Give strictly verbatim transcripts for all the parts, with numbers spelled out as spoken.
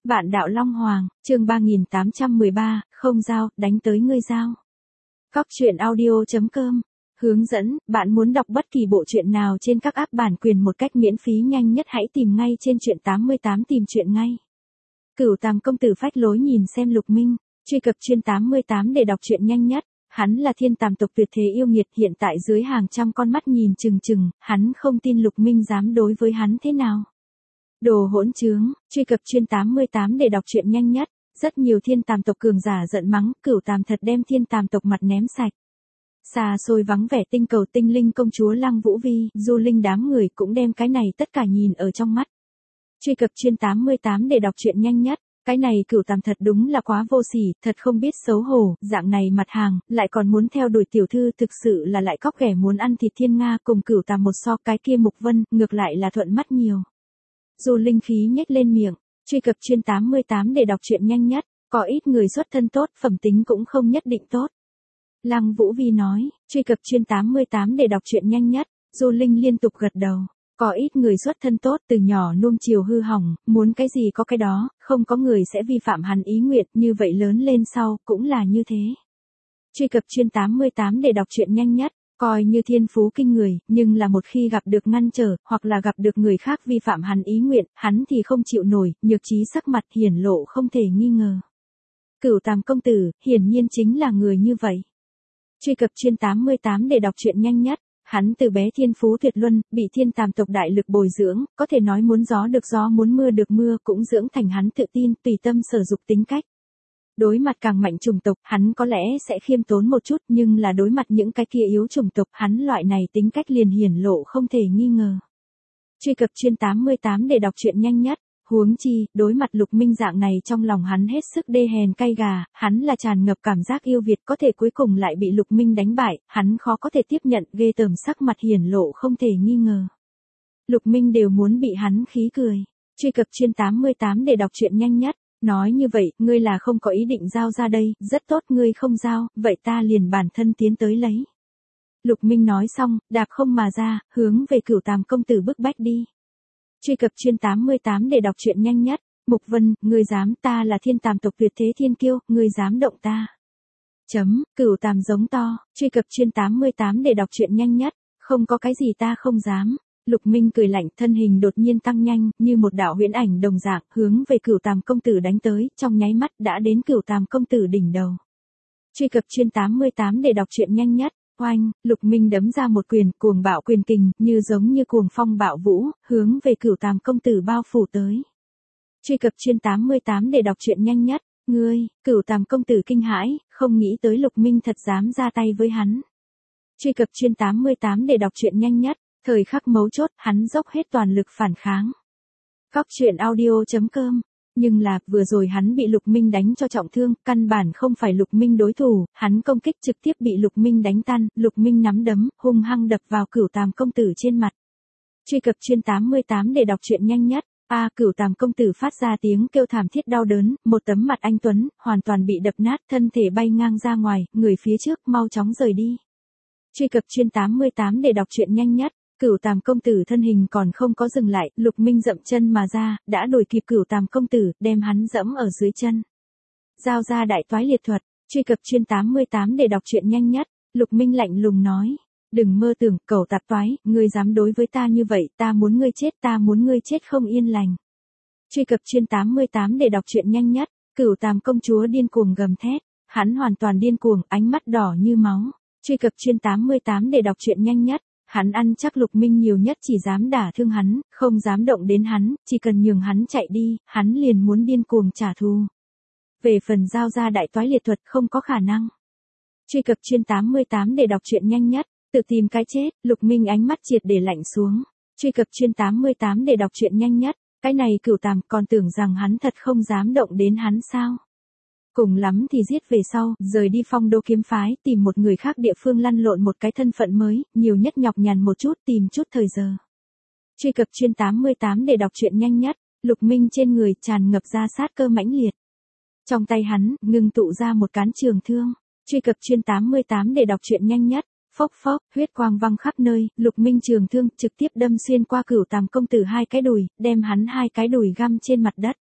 Vạn đạo Long Hoàng, chương ba nghìn tám trăm mười ba, không giao, đánh tới ngươi giao. Cóc truyện audio chấm com. Hướng dẫn, bạn muốn đọc bất kỳ bộ truyện nào trên các app bản quyền một cách miễn phí nhanh nhất hãy tìm ngay trên truyện tám mươi tám tìm truyện ngay. Cửu Tàm công tử phách lối nhìn xem Lục Minh, truy cập truyện tám mươi tám để đọc truyện nhanh nhất. Hắn là thiên tàm tộc tuyệt thế yêu nghiệt, hiện tại dưới hàng trăm con mắt nhìn chừng chừng, hắn không tin Lục Minh dám đối với hắn thế nào. Đồ hỗn trướng, truy cập truyện tám mươi tám để đọc truyện nhanh nhất. Rất nhiều thiên tàm tộc cường giả giận mắng, Cửu Tàm thật đem thiên tàm tộc mặt ném sạch. Xa xôi vắng vẻ tinh cầu tinh linh công chúa Lăng Vũ Vi, Du Linh đám người cũng đem cái này tất cả nhìn ở trong mắt. Truy cập truyện tám mươi tám để đọc truyện nhanh nhất. Cái này Cửu Tàm thật đúng là quá vô sỉ, thật không biết xấu hổ, dạng này mặt hàng, lại còn muốn theo đuổi tiểu thư, thực sự là lại cóc ghẻ muốn ăn thịt thiên nga, cùng Cửu Tàm một so cái kia Mục Vân, ngược lại là thuận mắt nhiều. Du Linh khí nhếch lên miệng, truy cập truyện tám mươi tám để đọc truyện nhanh nhất, có ít người xuất thân tốt, phẩm tính cũng không nhất định tốt. Lăng Vũ Vi nói, truy cập truyện tám mươi tám để đọc truyện nhanh nhất, Du Linh liên tục gật đầu. Có ít người xuất thân tốt, từ nhỏ nuông chiều hư hỏng, muốn cái gì có cái đó, không có người sẽ vi phạm hắn ý nguyện, như vậy lớn lên sau, cũng là như thế. Truy cập truyện tám mươi tám để đọc truyện nhanh nhất, coi như thiên phú kinh người, nhưng là một khi gặp được ngăn trở, hoặc là gặp được người khác vi phạm hắn ý nguyện, hắn thì không chịu nổi, nhược trí sắc mặt hiển lộ không thể nghi ngờ. Cửu Tàm công tử, hiển nhiên chính là người như vậy. Truy cập truyện tám mươi tám để đọc truyện nhanh nhất. Hắn từ bé thiên phú tuyệt luân, bị thiên tàm tộc đại lực bồi dưỡng, có thể nói muốn gió được gió muốn mưa được mưa, cũng dưỡng thành hắn tự tin, tùy tâm sở dục tính cách. Đối mặt càng mạnh chủng tộc, hắn có lẽ sẽ khiêm tốn một chút, nhưng là đối mặt những cái kia yếu chủng tộc, hắn loại này tính cách liền hiển lộ không thể nghi ngờ. Truy cập truyện tám mươi tám để đọc truyện nhanh nhất. Huống chi, đối mặt Lục Minh dạng này trong lòng hắn hết sức đê hèn cay gà, hắn là tràn ngập cảm giác yêu Việt, có thể cuối cùng lại bị Lục Minh đánh bại, hắn khó có thể tiếp nhận, ghê tởm sắc mặt hiển lộ không thể nghi ngờ. Lục Minh đều muốn bị hắn khí cười. Truy cập truyện tám mươi tám để đọc truyện nhanh nhất, nói như vậy, ngươi là không có ý định giao ra đây, rất tốt, ngươi không giao, vậy ta liền bản thân tiến tới lấy. Lục Minh nói xong, đạp không mà ra, hướng về Cửu Tàm công tử bức bách đi. Truy cập truyện tám mươi tám để đọc truyện nhanh nhất. Mục Vân, ngươi dám, ta là thiên tàm tộc tuyệt thế thiên kiêu, ngươi dám động ta. Chấm, Cửu Tàm giống to, truy cập truyện tám mươi tám để đọc truyện nhanh nhất. Không có cái gì ta không dám. Lục Minh cười lạnh, thân hình đột nhiên tăng nhanh, như một đạo huyễn ảnh đồng dạng, hướng về Cửu Tàm công tử đánh tới, trong nháy mắt đã đến Cửu Tàm công tử đỉnh đầu. Truy cập truyện tám mươi tám để đọc truyện nhanh nhất. Oanh, Lục Minh đấm ra một quyền, cuồng bạo quyền kình, như giống như cuồng phong bạo vũ, hướng về Cửu Tàm công tử bao phủ tới. Truy cập truyện tám mươi tám để đọc truyện nhanh nhất. Ngươi, Cửu Tàm công tử kinh hãi, không nghĩ tới Lục Minh thật dám ra tay với hắn. Truy cập truyện tám mươi tám để đọc truyện nhanh nhất. Thời khắc mấu chốt, hắn dốc hết toàn lực phản kháng. Cóc truyện audio chấm com. Nhưng là, vừa rồi hắn bị Lục Minh đánh cho trọng thương, căn bản không phải Lục Minh đối thủ, hắn công kích trực tiếp bị Lục Minh đánh tan, Lục Minh nắm đấm, hung hăng đập vào Cửu Tàm công tử trên mặt. Truy cập truyện tám mươi tám để đọc truyện nhanh nhất. A à, Cửu Tàm công tử phát ra tiếng kêu thảm thiết đau đớn, một tấm mặt anh tuấn, hoàn toàn bị đập nát, thân thể bay ngang ra ngoài, người phía trước mau chóng rời đi. Truy cập truyện tám mươi tám để đọc truyện nhanh nhất. Cửu Tàm công tử thân hình còn không có dừng lại, Lục Minh dậm chân mà ra, đã đuổi kịp Cửu Tàm công tử, đem hắn dẫm ở dưới chân. Giao ra đại toái liệt thuật, truy cập truyện tám mươi tám để đọc truyện nhanh nhất. Lục Minh lạnh lùng nói, đừng mơ tưởng, cẩu tạp toái, ngươi dám đối với ta như vậy, ta muốn ngươi chết, ta muốn ngươi chết không yên lành. Truy cập truyện tám mươi tám để đọc truyện nhanh nhất. Cửu Tàm công chúa điên cuồng gầm thét, hắn hoàn toàn điên cuồng, ánh mắt đỏ như máu. Truy cập truyện tám mươi tám để đọc truyện nhanh nhất. Hắn ăn chắc Lục Minh nhiều nhất chỉ dám đả thương hắn, không dám động đến hắn, chỉ cần nhường hắn chạy đi, hắn liền muốn điên cuồng trả thù. Về phần giao ra đại toái liệt thuật không có khả năng. Truy cập truyện tám mươi tám để đọc truyện nhanh nhất. Tự tìm cái chết, Lục Minh ánh mắt triệt để lạnh xuống. Truy cập truyện tám mươi tám để đọc truyện nhanh nhất. Cái này Cửu Tàm còn tưởng rằng hắn thật không dám động đến hắn sao? Cùng lắm thì giết về sau, rời đi Phong Đô kiếm phái, tìm một người khác địa phương lăn lộn một cái thân phận mới, nhiều nhất nhọc nhằn một chút, tìm chút thời giờ. Truy cập truyện tám mươi tám để đọc truyện nhanh nhất. Lục Minh trên người tràn ngập ra sát cơ mãnh liệt. Trong tay hắn, ngưng tụ ra một cán trường thương. Truy cập truyện tám mươi tám để đọc truyện nhanh nhất. Phốc phốc, huyết quang văng khắp nơi, Lục Minh trường thương trực tiếp đâm xuyên qua Cửu Tàm công tử hai cái đùi, đem hắn hai cái đùi găm trên mặt đất.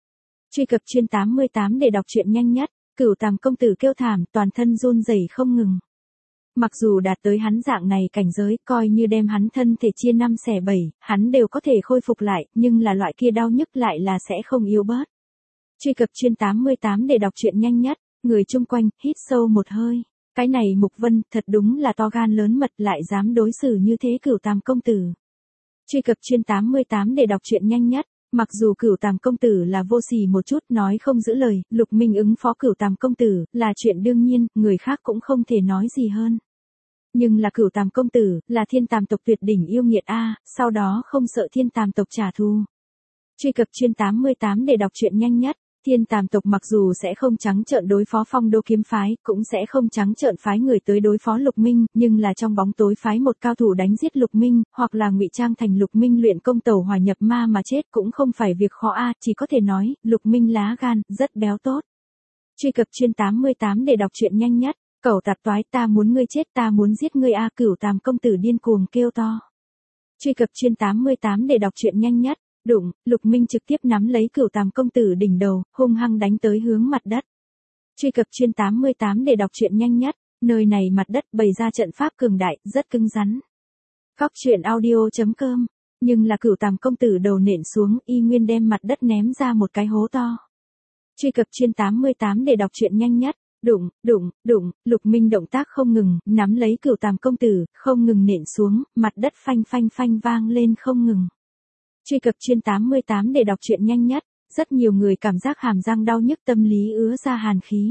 Truy cập chuyên tám mươi tám để đọc truyện nhanh nhất. Cửu Tàm công tử kêu thảm, toàn thân run rẩy không ngừng. Mặc dù đạt tới hắn dạng này cảnh giới, coi như đem hắn thân thể chia năm xẻ bảy, hắn đều có thể khôi phục lại, nhưng là loại kia đau nhức lại là sẽ không yếu bớt. Truy cập chuyên tám mươi tám để đọc truyện nhanh nhất. Người chung quanh hít sâu một hơi. Cái này Mục Vân thật đúng là to gan lớn mật, lại dám đối xử như thế Cửu Tàm công tử. Truy cập chuyên tám mươi tám để đọc truyện nhanh nhất. Mặc dù Cửu Tàm công tử là vô sỉ một chút, nói không giữ lời, Lục Minh ứng phó Cửu Tàm công tử là chuyện đương nhiên, người khác cũng không thể nói gì hơn. Nhưng là Cửu Tàm công tử là Thiên Tàm tộc tuyệt đỉnh yêu nghiệt a, sau đó không sợ Thiên Tàm tộc trả thù. Truy cập chuyên tám mươi tám để đọc truyện nhanh nhất. Thiên Tàm tộc mặc dù sẽ không trắng trợn đối phó Phong Đô kiếm phái, cũng sẽ không trắng trợn phái người tới đối phó Lục Minh, nhưng là trong bóng tối phái một cao thủ đánh giết Lục Minh, hoặc là ngụy trang thành Lục Minh luyện công tẩu hỏa nhập ma mà chết cũng không phải việc khó a, chỉ có thể nói, Lục Minh lá gan rất béo tốt. Truy cập chuyên tám mươi tám để đọc truyện nhanh nhất. Cẩu tạp toái, ta muốn ngươi chết, ta muốn giết ngươi a, Cửu Tàm công tử điên cuồng kêu to. Truy cập chuyên tám mươi tám để đọc truyện nhanh nhất. Đụng, Lục Minh trực tiếp nắm lấy Cửu Tàm công tử đỉnh đầu, hung hăng đánh tới hướng mặt đất. Truy cập chuyên tám mươi tám để đọc truyện nhanh nhất. Nơi này mặt đất bày ra trận pháp cường đại, rất cứng rắn. Góc truyện audio chấm com. Nhưng là Cửu Tàm công tử đầu nện xuống, y nguyên đem mặt đất ném ra một cái hố to. Truy cập chuyên tám mươi tám để đọc truyện nhanh nhất. Đụng, đụng, đụng, Lục Minh động tác không ngừng, nắm lấy Cửu Tàm công tử, không ngừng nện xuống, mặt đất phanh phanh phanh vang lên không ngừng. Truy cập chuyên tám mươi tám để đọc truyện nhanh nhất. Rất nhiều người cảm giác hàm răng đau nhức, tâm lý ứa ra hàn khí.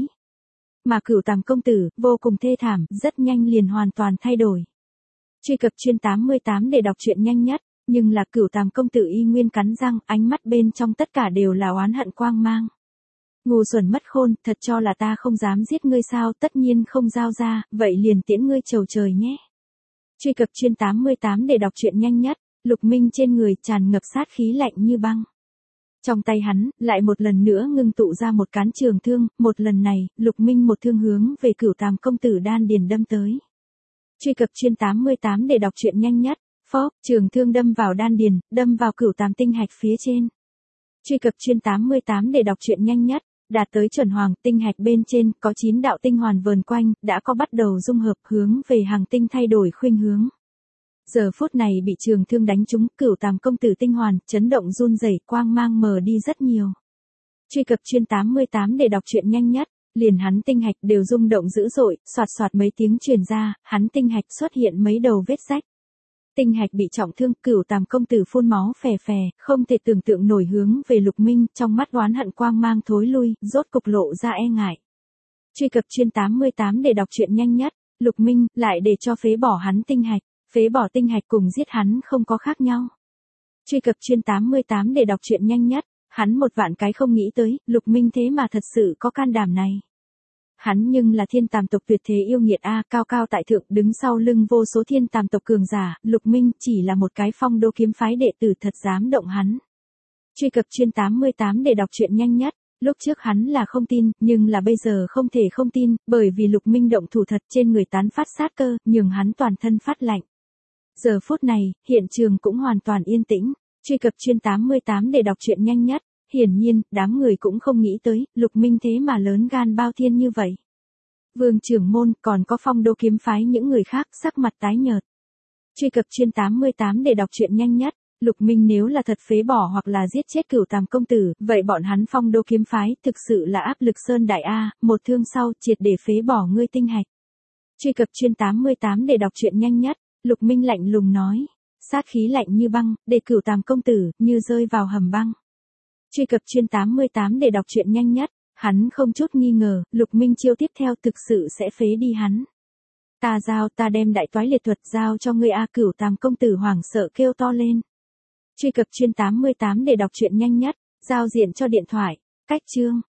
Mà Cửu Tàm công tử, vô cùng thê thảm, rất nhanh liền hoàn toàn thay đổi. Truy cập chuyên tám mươi tám để đọc truyện nhanh nhất. Nhưng là Cửu Tàm công tử y nguyên cắn răng, ánh mắt bên trong tất cả đều là oán hận quang mang. Ngu xuẩn mất khôn, thật cho là ta không dám giết ngươi sao, tất nhiên không giao ra, vậy liền tiễn ngươi chầu trời nhé. Truy cập chuyên tám mươi tám để đọc truyện nhanh nhất. Lục Minh trên người tràn ngập sát khí lạnh như băng. Trong tay hắn, lại một lần nữa ngưng tụ ra một cán trường thương, một lần này, Lục Minh một thương hướng về Cửu Tàm công tử đan điền đâm tới. Truy cập chuyên tám mươi tám để đọc truyện nhanh nhất. Phốc, trường thương đâm vào đan điền, đâm vào Cửu Tàm tinh hạch phía trên. Truy cập chuyên tám mươi tám để đọc truyện nhanh nhất. Đạt tới chuẩn hoàng, tinh hạch bên trên, có chín đạo tinh hoàn vờn quanh, đã có bắt đầu dung hợp hướng về hàng tinh thay đổi khuynh hướng. Giờ phút này bị trường thương đánh trúng, Cửu Tàm công tử tinh hoàn, chấn động run rẩy, quang mang mờ đi rất nhiều. Truy cập chuyên tám mươi tám để đọc truyện nhanh nhất. Liền hắn tinh hạch đều rung động dữ dội, xoạt xoạt mấy tiếng truyền ra, hắn tinh hạch xuất hiện mấy đầu vết rách. Tinh hạch bị trọng thương, Cửu Tàm công tử phun máu phè phè, không thể tưởng tượng nổi hướng về Lục Minh, trong mắt oán hận quang mang thối lui, rốt cục lộ ra e ngại. Truy cập chuyên tám mươi tám để đọc truyện nhanh nhất. Lục Minh lại để cho phế bỏ hắn tinh hạch, phế bỏ tinh hạch cùng giết hắn không có khác nhau. Truy cập chuyên tám mươi tám để đọc truyện nhanh nhất. Hắn một vạn cái không nghĩ tới, Lục Minh thế mà thật sự có can đảm này. Hắn nhưng là Thiên Tàm tộc tuyệt thế yêu nghiệt a, cao cao tại thượng, đứng sau lưng vô số Thiên Tàm tộc cường giả, Lục Minh chỉ là một cái Phong Đô kiếm phái đệ tử thật dám động hắn. Truy cập chuyên tám mươi tám để đọc truyện nhanh nhất. Lúc trước hắn là không tin, nhưng là bây giờ không thể không tin, bởi vì Lục Minh động thủ thật, trên người tán phát sát cơ, nhường hắn toàn thân phát lạnh. Giờ phút này, hiện trường cũng hoàn toàn yên tĩnh. Truy cập chuyên tám mươi tám để đọc truyện nhanh nhất. Hiển nhiên, đám người cũng không nghĩ tới, Lục Minh thế mà lớn gan bao thiên như vậy. Vương trưởng môn, còn có Phong Đô kiếm phái những người khác, sắc mặt tái nhợt. Truy cập chuyên tám mươi tám để đọc truyện nhanh nhất. Lục Minh nếu là thật phế bỏ hoặc là giết chết Cửu Tàm công tử, vậy bọn hắn Phong Đô kiếm phái thực sự là áp lực sơn đại a, một thương sau triệt để phế bỏ ngươi tinh hạch. Truy cập chuyên tám mươi tám để đọc truyện nhanh nhất. Lục Minh lạnh lùng nói, sát khí lạnh như băng, để Cửu Tàm công tử như rơi vào hầm băng. Truy cập chuyên tám mươi tám để đọc truyện nhanh nhất. Hắn không chút nghi ngờ, Lục Minh chiêu tiếp theo thực sự sẽ phế đi hắn. Ta giao, ta đem đại toái liệt thuật giao cho ngươi a, Cửu Tàm công tử hoảng sợ kêu to lên. Truy cập chuyên tám mươi tám để đọc truyện nhanh nhất. Giao diện cho điện thoại. Cách chương.